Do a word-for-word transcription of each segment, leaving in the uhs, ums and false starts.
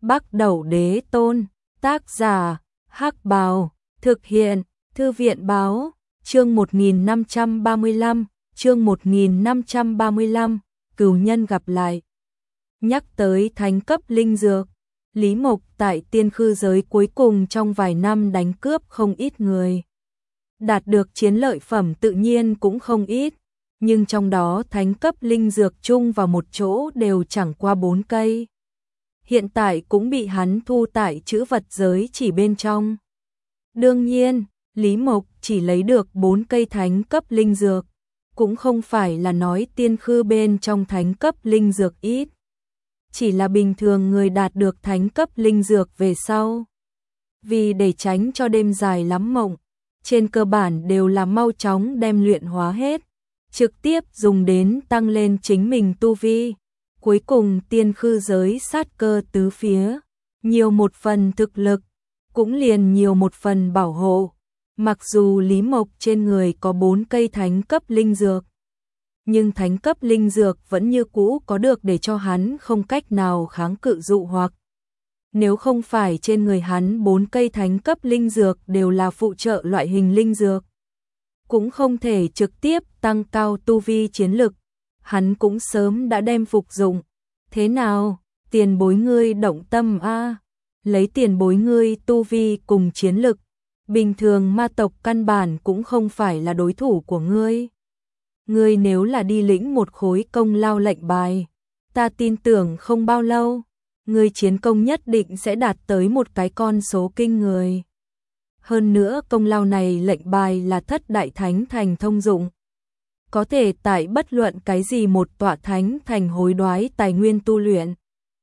Bắc Đẩu Đế Tôn, tác giả, Hắc Bào, thực hiện, Thư viện báo, chương một nghìn năm trăm ba mươi lăm, chương một nghìn năm trăm ba mươi lăm, cửu nhân gặp lại. Nhắc tới thánh cấp linh dược, Lý Mộc tại tiên khư giới cuối cùng trong vài năm đánh cướp không ít người. Đạt được chiến lợi phẩm tự nhiên cũng không ít, nhưng trong đó thánh cấp linh dược chung vào một chỗ đều chẳng qua bốn cây. Hiện tại cũng bị hắn thu tại trữ vật giới chỉ bên trong. Đương nhiên, Lý Mộc chỉ lấy được bốn cây thánh cấp linh dược, cũng không phải là nói tiên khư bên trong thánh cấp linh dược ít. Chỉ là bình thường người đạt được thánh cấp linh dược về sau. Vì để tránh cho đêm dài lắm mộng, trên cơ bản đều là mau chóng đem luyện hóa hết, trực tiếp dùng đến tăng lên chính mình tu vi. Cuối cùng tiên khư giới sát cơ tứ phía, nhiều một phần thực lực, cũng liền nhiều một phần bảo hộ. Mặc dù Lý Mộc trên người có bốn cây thánh cấp linh dược, nhưng thánh cấp linh dược vẫn như cũ có được để cho hắn không cách nào kháng cự dụ hoặc. Nếu không phải trên người hắn bốn cây thánh cấp linh dược đều là phụ trợ loại hình linh dược, cũng không thể trực tiếp tăng cao tu vi chiến lực, hắn cũng sớm đã đem phục dụng. Thế nào, tiền bối ngươi động tâm a? Lấy tiền bối ngươi tu vi cùng chiến lực, bình thường ma tộc căn bản cũng không phải là đối thủ của ngươi. Ngươi nếu là đi lĩnh một khối công lao lệnh bài, ta tin tưởng không bao lâu, ngươi chiến công nhất định sẽ đạt tới một cái con số kinh người. Hơn nữa công lao này lệnh bài là thất đại thánh thành thông dụng, có thể tại bất luận cái gì một tọa thánh thành hối đoái tài nguyên tu luyện.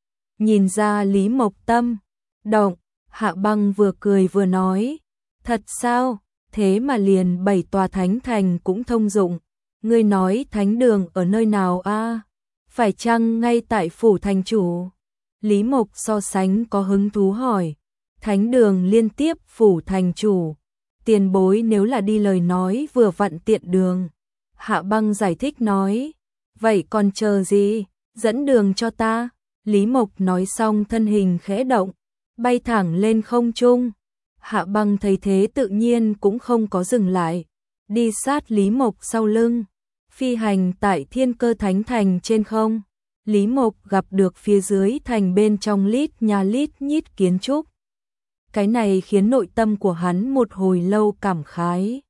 Nhìn ra Lý Mộc tâm động, Hạ Băng vừa cười vừa nói, thật sao, thế mà liền bảy tòa thánh thành cũng thông dụng. Ngươi nói thánh đường ở nơi nào a? Phải chăng ngay tại phủ thành chủ? Lý Mộc so sánh có hứng thú hỏi. Thánh đường liên tiếp phủ thành chủ, tiền bối nếu là đi lời nói vừa vặn tiện đường. Hạ Băng giải thích nói, vậy còn chờ gì, dẫn đường cho ta. Lý Mộc nói xong thân hình khẽ động, bay thẳng lên không trung. Hạ Băng thấy thế tự nhiên cũng không có dừng lại, đi sát Lý Mộc sau lưng, phi hành tại Thiên Cơ Thánh Thành trên không. Lý Mộc gặp được phía dưới thành bên trong lít nhà lít nhít kiến trúc. Cái này khiến nội tâm của hắn một hồi lâu cảm khái.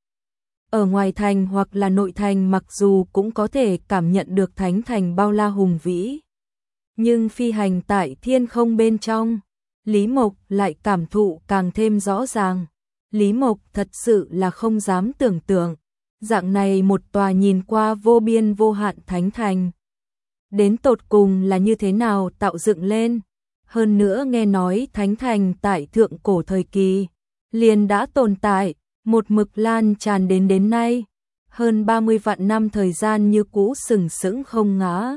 Ở ngoài thành hoặc là nội thành mặc dù cũng có thể cảm nhận được thánh thành bao la hùng vĩ, nhưng phi hành tại thiên không bên trong, Lý Mộc lại cảm thụ càng thêm rõ ràng. Lý Mộc thật sự là không dám tưởng tượng, dạng này một tòa nhìn qua vô biên vô hạn thánh thành, đến tột cùng là như thế nào tạo dựng lên. Hơn nữa nghe nói thánh thành tại thượng cổ thời kỳ liền đã tồn tại, một mực lan tràn đến đến nay, hơn ba mươi vạn năm thời gian như cũ sừng sững không ngã.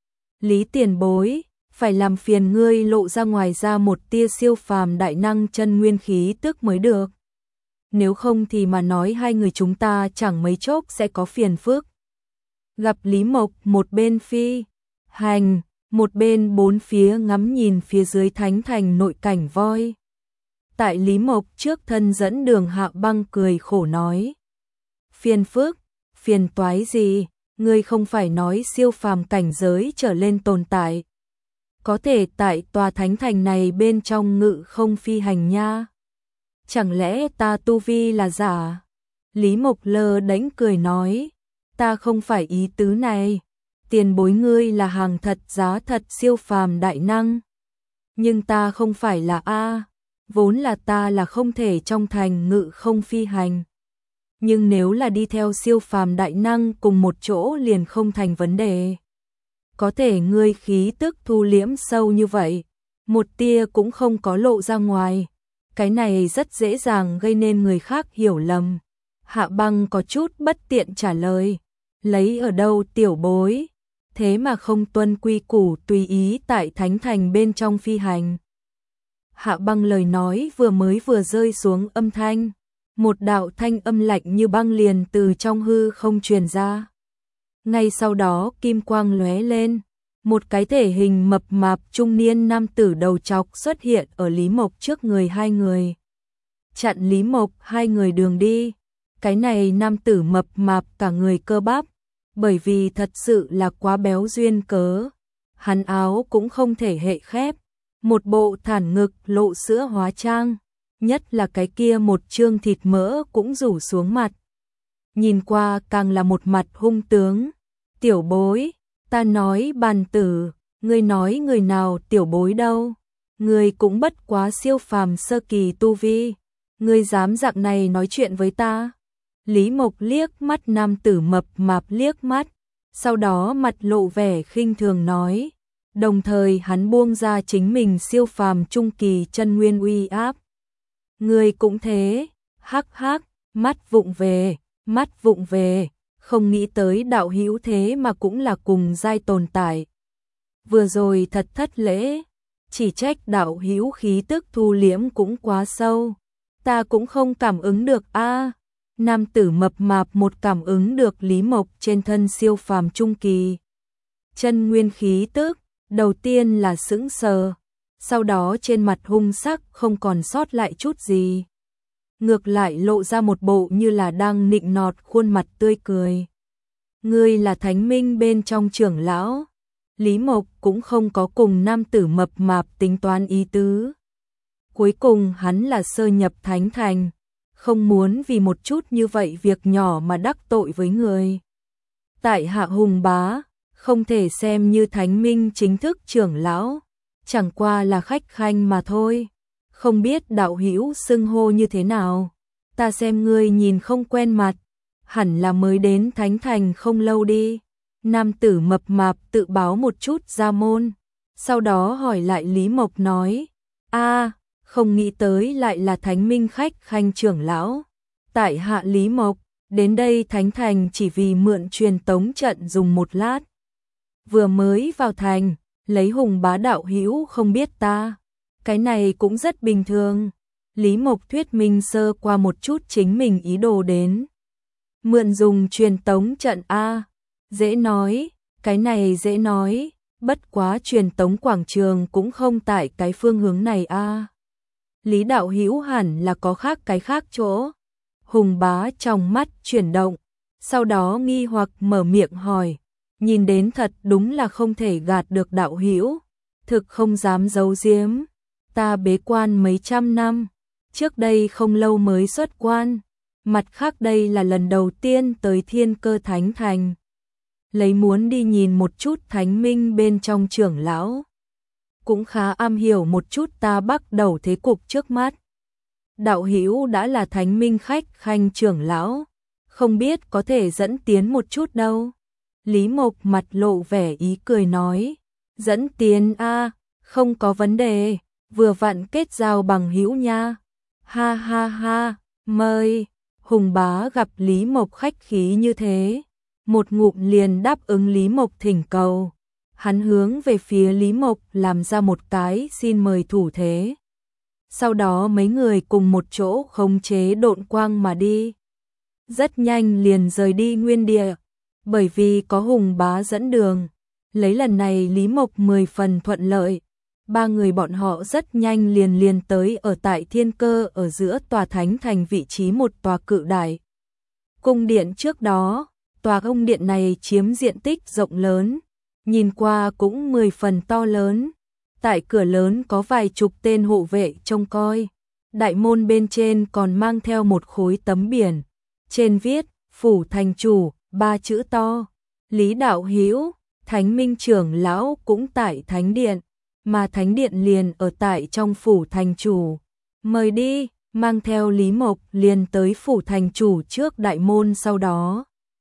Lý tiền bối, phải làm phiền ngươi lộ ra ngoài ra một tia siêu phàm đại năng chân nguyên khí tức mới được. Nếu không thì mà nói hai người chúng ta chẳng mấy chốc sẽ có phiền phức. Gặp Lý Mộc một bên phi hành, một bên bốn phía ngắm nhìn phía dưới thánh thành nội cảnh voi. Tại Lý Mộc trước thân dẫn đường, Hạ Băng cười khổ nói, phiền phức, phiền toái gì, ngươi không phải nói siêu phàm cảnh giới trở lên tồn tại, có thể tại tòa thánh thành này bên trong ngự không phi hành nha. Chẳng lẽ ta tu vi là giả? Lý Mộc lơ đánh cười nói, ta không phải ý tứ này, tiền bối ngươi là hàng thật giá thật siêu phàm đại năng, nhưng ta không phải là a. Vốn là ta là không thể trong thành ngự không phi hành, nhưng nếu là đi theo siêu phàm đại năng cùng một chỗ liền không thành vấn đề. Có thể ngươi khí tức thu liễm sâu như vậy, một tia cũng không có lộ ra ngoài, cái này rất dễ dàng gây nên người khác hiểu lầm. Hạ Băng có chút bất tiện trả lời, lấy ở đâu tiểu bối, thế mà không tuân quy củ tùy ý tại thánh thành bên trong phi hành. Hạ Băng lời nói vừa mới vừa rơi xuống âm thanh, một đạo thanh âm lạnh như băng liền từ trong hư không truyền ra. Ngay sau đó kim quang lóe lên, Một cái thể hình mập mạp trung niên nam tử đầu trọc xuất hiện ở Lý Mộc trước người hai người. Chặn Lý Mộc hai người đường đi. Cái này nam tử mập mạp cả người cơ bắp, bởi vì thật sự là quá béo duyên cớ. Hắn áo cũng không thể hệ khép, một bộ thản ngực lộ sữa hóa trang, nhất là cái kia một trương thịt mỡ cũng rủ xuống mặt. Nhìn qua càng là một mặt hung tướng. Tiểu bối, ta nói bàn tử, ngươi nói người nào tiểu bối đâu, ngươi cũng bất quá siêu phàm sơ kỳ tu vi, ngươi dám dạng này nói chuyện với ta. Lý Mộc liếc mắt nam tử mập mạp liếc mắt, sau đó mặt lộ vẻ khinh thường nói, đồng thời hắn buông ra chính mình siêu phàm trung kỳ chân nguyên uy áp. Ngươi cũng thế, hắc hắc, mắt vụng về, mắt vụng về, không nghĩ tới đạo hữu thế mà cũng là cùng giai tồn tại. Vừa rồi thật thất lễ, chỉ trách đạo hữu khí tức thu liễm cũng quá sâu, ta cũng không cảm ứng được a. Nam tử mập mạp một cảm ứng được Lý Mộc trên thân siêu phàm trung kỳ chân nguyên khí tức, đầu tiên là sững sờ, sau đó trên mặt hung sắc không còn sót lại chút gì, ngược lại lộ ra một bộ như là đang nịnh nọt khuôn mặt tươi cười. Ngươi là Thánh Minh bên trong trưởng lão. Lý Mộc cũng không có cùng nam tử mập mạp tính toán ý tứ. Cuối cùng hắn là sơ nhập thánh thành, không muốn vì một chút như vậy việc nhỏ mà đắc tội với người. Tại hạ Hùng Bá, không thể xem như Thánh Minh chính thức trưởng lão, chẳng qua là khách khanh mà thôi. Không biết đạo hữu xưng hô như thế nào, ta xem ngươi nhìn không quen mặt, hẳn là mới đến Thánh Thành không lâu đi. Nam tử mập mạp tự báo một chút ra môn, sau đó hỏi lại Lý Mộc nói, a, không nghĩ tới lại là Thánh Minh khách khanh trưởng lão. Tại hạ Lý Mộc, đến đây Thánh Thành chỉ vì mượn truyền tống trận dùng một lát. Vừa mới vào thành, lấy Hùng Bá đạo hữu không biết ta. Cái này cũng rất bình thường. Lý Mộc thuyết minh sơ qua một chút chính mình ý đồ đến. Mượn dùng truyền tống trận a, dễ nói, cái này dễ nói, bất quá truyền tống quảng trường cũng không tại cái phương hướng này a. Lý đạo hữu hẳn là có khác cái khác chỗ. Hùng Bá trong mắt chuyển động, sau đó nghi hoặc mở miệng hỏi, nhìn đến thật đúng là không thể gạt được đạo hữu, thực không dám giấu giếm. Ta bế quan mấy trăm năm, trước đây không lâu mới xuất quan, mặt khác đây là lần đầu tiên tới Thiên Cơ Thánh Thành. Lấy muốn đi nhìn một chút Thánh Minh bên trong trưởng lão, cũng khá am hiểu một chút ta bắt đầu thế cục trước mắt. Đạo hữu đã là Thánh Minh khách khanh trưởng lão, không biết có thể dẫn tiến một chút đâu. Lý Mộc mặt lộ vẻ ý cười nói, dẫn tiến a, không có vấn đề. Vừa vặn kết giao bằng hữu nha. Ha ha ha, mời. Hùng Bá gặp Lý Mộc khách khí như thế, một ngụm liền đáp ứng Lý Mộc thỉnh cầu. Hắn hướng về phía Lý Mộc làm ra một cái xin mời thủ thế. Sau đó mấy người cùng một chỗ khống chế độn quang mà đi. Rất nhanh liền rời đi nguyên địa, bởi vì có Hùng Bá dẫn đường. Lấy lần này Lý Mộc mười phần thuận lợi. Ba người bọn họ rất nhanh liền liền tới ở tại Thiên Cơ ở giữa tòa Thánh Thành vị trí một tòa cự đại cung điện trước đó. Tòa cung điện này chiếm diện tích rộng lớn, nhìn qua cũng mười phần to lớn. Tại cửa lớn có vài chục tên hộ vệ trông coi. Đại môn bên trên còn mang theo một khối tấm biển, trên viết Phủ Thành Chủ ba chữ to. Lý đạo hữu, Thánh Minh trưởng lão cũng tại Thánh Điện, mà Thánh Điện liền ở tại trong Phủ Thành Chủ. Mời đi, mang theo Lý Mộc liền tới Phủ Thành Chủ trước đại môn. Sau đó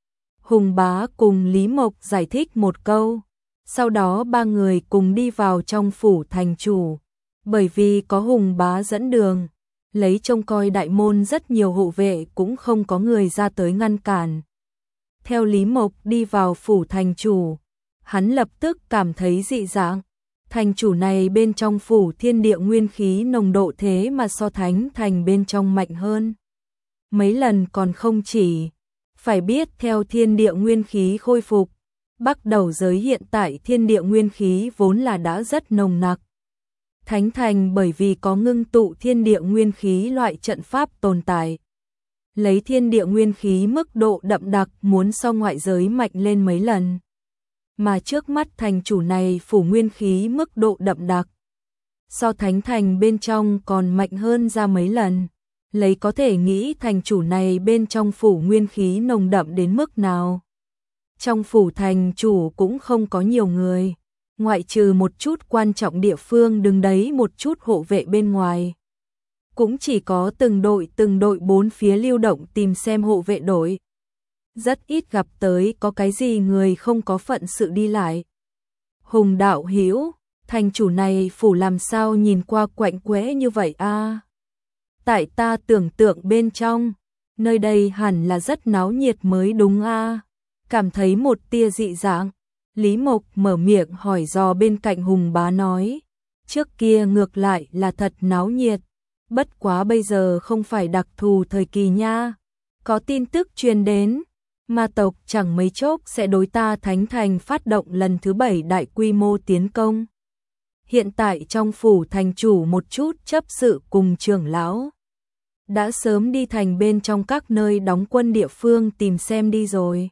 Hùng Bá cùng Lý Mộc giải thích một câu, sau đó ba người cùng đi vào trong Phủ Thành Chủ. Bởi vì có Hùng Bá dẫn đường, lấy trông coi đại môn rất nhiều hộ vệ cũng không có người ra tới ngăn cản. Theo Lý Mộc đi vào Phủ Thành Chủ, hắn lập tức cảm thấy dị dạng. Thành chủ này bên trong phủ thiên địa nguyên khí nồng độ thế mà so Thánh Thành bên trong mạnh hơn mấy lần còn không chỉ. Phải biết theo thiên địa nguyên khí khôi phục, Bắc Đầu giới hiện tại thiên địa nguyên khí vốn là đã rất nồng nặc. Thánh thành bởi vì có ngưng tụ thiên địa nguyên khí loại trận pháp tồn tại. Lấy thiên địa nguyên khí mức độ đậm đặc muốn so ngoại giới mạnh lên mấy lần. Mà trước mắt thành chủ này phủ nguyên khí mức độ đậm đặc. So thánh thành bên trong còn mạnh hơn ra mấy lần. Lấy có thể nghĩ thành chủ này bên trong phủ nguyên khí nồng đậm đến mức nào. Trong phủ thành chủ cũng không có nhiều người. Ngoại trừ một chút quan trọng địa phương đứng đấy một chút hộ vệ bên ngoài. Cũng chỉ có từng đội từng đội bốn phía lưu động tìm xem hộ vệ đội. Rất ít gặp tới có cái gì người không có phận sự đi lại. Hùng đạo hữu, thành chủ này phủ làm sao nhìn qua quạnh quẽ như vậy a? Tại ta tưởng tượng bên trong, nơi đây hẳn là rất náo nhiệt mới đúng a. Cảm thấy một tia dị dạng, Lý Mộc mở miệng hỏi dò bên cạnh Hùng bá nói. Trước kia ngược lại là thật náo nhiệt, bất quá bây giờ không phải đặc thù thời kỳ nha. Có tin tức truyền đến, ma tộc chẳng mấy chốc sẽ đối ta Thánh Thành phát động lần thứ bảy đại quy mô tiến công. Hiện tại trong phủ thành chủ một chút chấp sự cùng trưởng lão đã sớm đi thành bên trong các nơi đóng quân địa phương tìm xem đi rồi.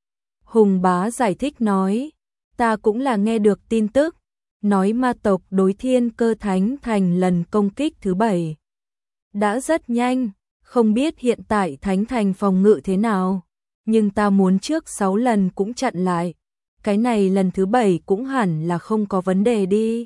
Hùng bá giải thích nói, ta cũng là nghe được tin tức, nói ma tộc đối Thiên Cơ Thánh Thành lần công kích thứ bảy. Đã rất nhanh, không biết hiện tại Thánh Thành phòng ngự thế nào, nhưng ta muốn trước sáu lần cũng chặn lại, cái này lần thứ bảy cũng hẳn là không có vấn đề đi.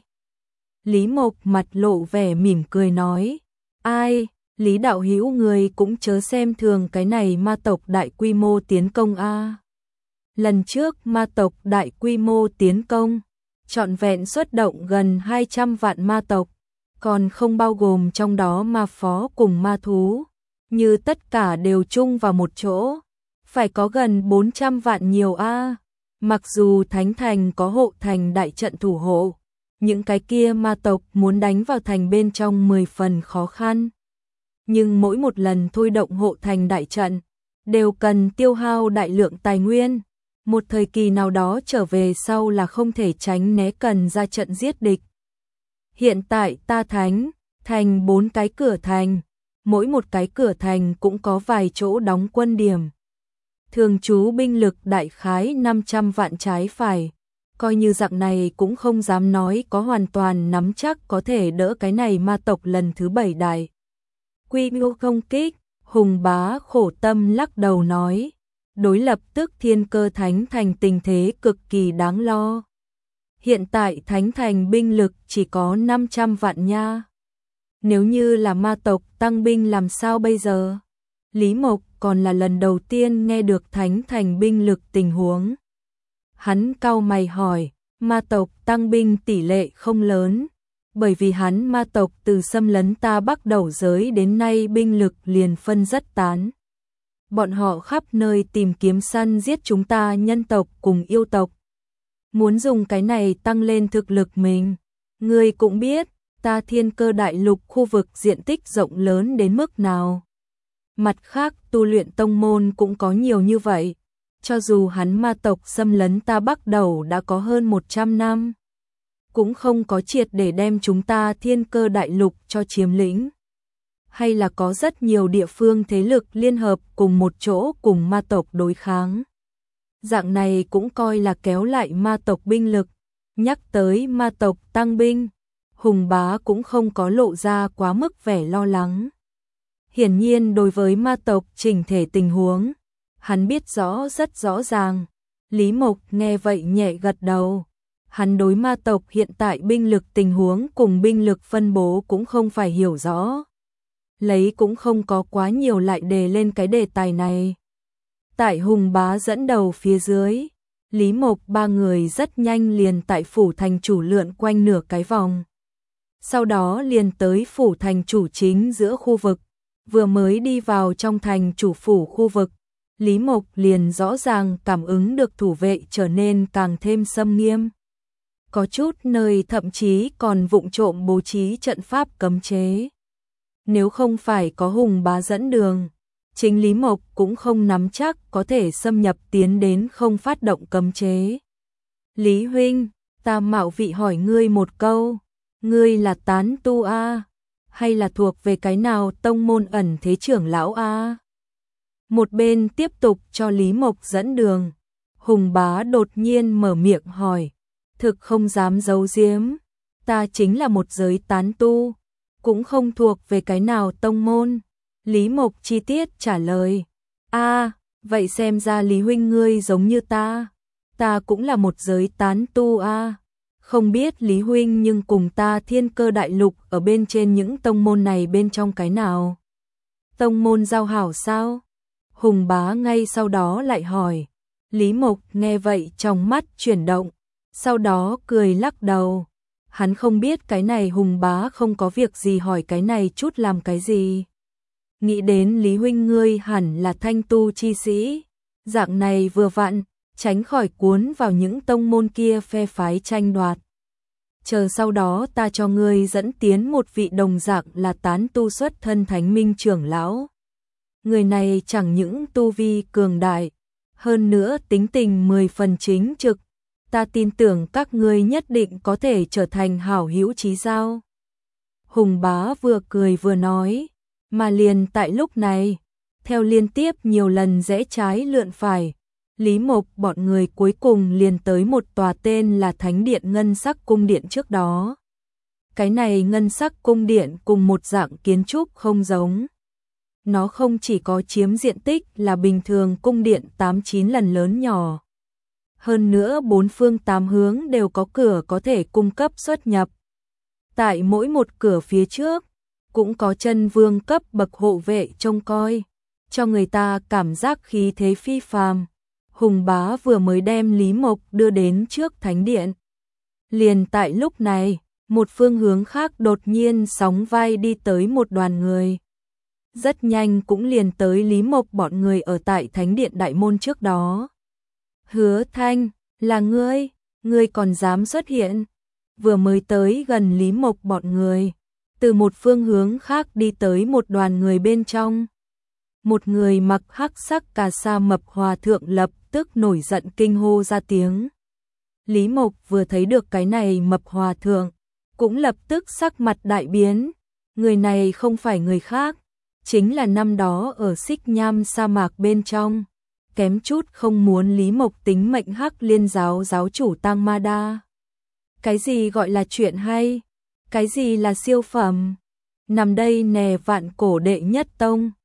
Lý Mộc mặt lộ vẻ mỉm cười nói, ai, Lý đạo hữu người cũng chớ xem thường cái này ma tộc đại quy mô tiến công a. Lần trước ma tộc đại quy mô tiến công, trọn vẹn xuất động gần hai trăm vạn ma tộc, còn không bao gồm trong đó ma phó cùng ma thú, như tất cả đều chung vào một chỗ, phải có gần bốn trăm vạn nhiều a. Mặc dù Thánh Thành có hộ thành đại trận thủ hộ, những cái kia ma tộc muốn đánh vào thành bên trong mười phần khó khăn. Nhưng mỗi một lần thôi động hộ thành đại trận, đều cần tiêu hao đại lượng tài nguyên. Một thời kỳ nào đó trở về sau là không thể tránh né cần ra trận giết địch. Hiện tại ta Thánh Thành bốn cái cửa thành, mỗi một cái cửa thành cũng có vài chỗ đóng quân điểm. Thường trú binh lực đại khái năm trăm vạn trái phải, coi như dạng này cũng không dám nói có hoàn toàn nắm chắc có thể đỡ cái này ma tộc lần thứ bảy đại. Quy mô công kích, Hùng bá khổ tâm lắc đầu nói, đối lập tức Thiên Cơ Thánh Thành tình thế cực kỳ đáng lo. Hiện tại Thánh Thành binh lực chỉ có năm trăm vạn nha. Nếu như là ma tộc tăng binh làm sao bây giờ? Lý Mộc còn là lần đầu tiên nghe được Thánh Thành binh lực tình huống. Hắn cau mày hỏi, ma tộc tăng binh tỷ lệ không lớn, bởi vì hắn ma tộc từ xâm lấn ta Bắc Đầu giới đến nay binh lực liền phân rất tán. Bọn họ khắp nơi tìm kiếm săn giết chúng ta nhân tộc cùng yêu tộc. Muốn dùng cái này tăng lên thực lực mình. Ngươi cũng biết, ta Thiên Cơ đại lục khu vực diện tích rộng lớn đến mức nào. Mặt khác tu luyện tông môn cũng có nhiều như vậy. Cho dù hắn ma tộc xâm lấn ta Bắc Đầu đã có hơn một trăm năm, cũng không có triệt để đem chúng ta Thiên Cơ đại lục cho chiếm lĩnh. Hay là có rất nhiều địa phương thế lực liên hợp cùng một chỗ cùng ma tộc đối kháng. Dạng này cũng coi là kéo lại ma tộc binh lực. Nhắc tới ma tộc tăng binh, Hùng bá cũng không có lộ ra quá mức vẻ lo lắng. Hiển nhiên đối với ma tộc chỉnh thể tình huống, hắn biết rõ rất rõ ràng. Lý Mộc nghe vậy nhẹ gật đầu. Hắn đối ma tộc hiện tại binh lực tình huống cùng binh lực phân bố cũng không phải hiểu rõ. Lấy cũng không có quá nhiều lại đề lên cái đề tài này. Tại Hùng bá dẫn đầu phía dưới, Lý Mộc ba người rất nhanh liền tại phủ thành chủ lượn quanh nửa cái vòng. Sau đó liền tới phủ thành chủ chính giữa khu vực. Vừa mới đi vào trong thành chủ phủ khu vực, Lý Mộc liền rõ ràng cảm ứng được thủ vệ trở nên càng thêm xâm nghiêm. Có chút nơi thậm chí còn vụng trộm bố trí trận pháp cấm chế. Nếu không phải có Hùng bá dẫn đường, chính Lý Mộc cũng không nắm chắc có thể xâm nhập tiến đến không phát động cấm chế. Lý huynh, ta mạo vị hỏi ngươi một câu, ngươi là tán tu a, hay là thuộc về cái nào tông môn ẩn thế trưởng lão a? Một bên tiếp tục cho Lý Mộc dẫn đường, Hùng Bá đột nhiên mở miệng hỏi, thực không dám giấu giếm, ta chính là một giới tán tu, cũng không thuộc về cái nào tông môn. Lý Mộc chi tiết trả lời, a, vậy xem ra Lý huynh ngươi giống như ta, ta cũng là một giới tán tu a. Không biết Lý huynh nhưng cùng ta Thiên Cơ Đại Lục ở bên trên những tông môn này bên trong cái nào? Tông môn giao hảo sao? Hùng Bá ngay sau đó lại hỏi. Lý Mộc nghe vậy trong mắt chuyển động, sau đó cười lắc đầu. Hắn không biết cái này Hùng Bá không có việc gì hỏi cái này chút làm cái gì. Nghĩ đến Lý huynh ngươi hẳn là thanh tu chi sĩ, dạng này vừa vặn, tránh khỏi cuốn vào những tông môn kia phe phái tranh đoạt. Chờ sau đó ta cho ngươi dẫn tiến một vị đồng dạng là tán tu xuất thân Thánh Minh trưởng lão. Người này chẳng những tu vi cường đại, hơn nữa tính tình mười phần chính trực, ta tin tưởng các ngươi nhất định có thể trở thành hảo hữu chí giao. Hùng Bá vừa cười vừa nói, mà liền tại lúc này, theo liên tiếp nhiều lần rẽ trái lượn phải, Lý Mộc bọn người cuối cùng liền tới một tòa tên là Thánh Điện Ngân Sắc Cung Điện trước đó. Cái này Ngân Sắc Cung Điện cùng một dạng kiến trúc không giống. Nó không chỉ có chiếm diện tích là bình thường cung điện tám chín lần lớn nhỏ. Hơn nữa bốn phương tám hướng đều có cửa có thể cung cấp xuất nhập. Tại mỗi một cửa phía trước, cũng có chân vương cấp bậc hộ vệ trông coi, cho người ta cảm giác khí thế phi phàm. Hùng Bá vừa mới đem Lý Mộc đưa đến trước thánh điện. Liền tại lúc này, một phương hướng khác đột nhiên sóng vai đi tới một đoàn người. Rất nhanh cũng liền tới Lý Mộc bọn người ở tại thánh điện đại môn trước đó. Hứa Thanh, là ngươi, ngươi còn dám xuất hiện. Vừa mới tới gần Lý Mộc bọn người, từ một phương hướng khác đi tới một đoàn người bên trong. Một người mặc hắc sắc cà sa mập hòa thượng lập tức nổi giận kinh hô ra tiếng. Lý Mộc vừa thấy được cái này mập hòa thượng, cũng lập tức sắc mặt đại biến. Người này không phải người khác, chính là năm đó ở Xích Nham sa mạc bên trong, kém chút không muốn Lý Mộc tính mệnh Hắc Liên giáo giáo chủ Tang Ma Đa. Cái gì gọi là chuyện hay? Cái gì là siêu phẩm? Nằm đây nè vạn cổ đệ nhất tông,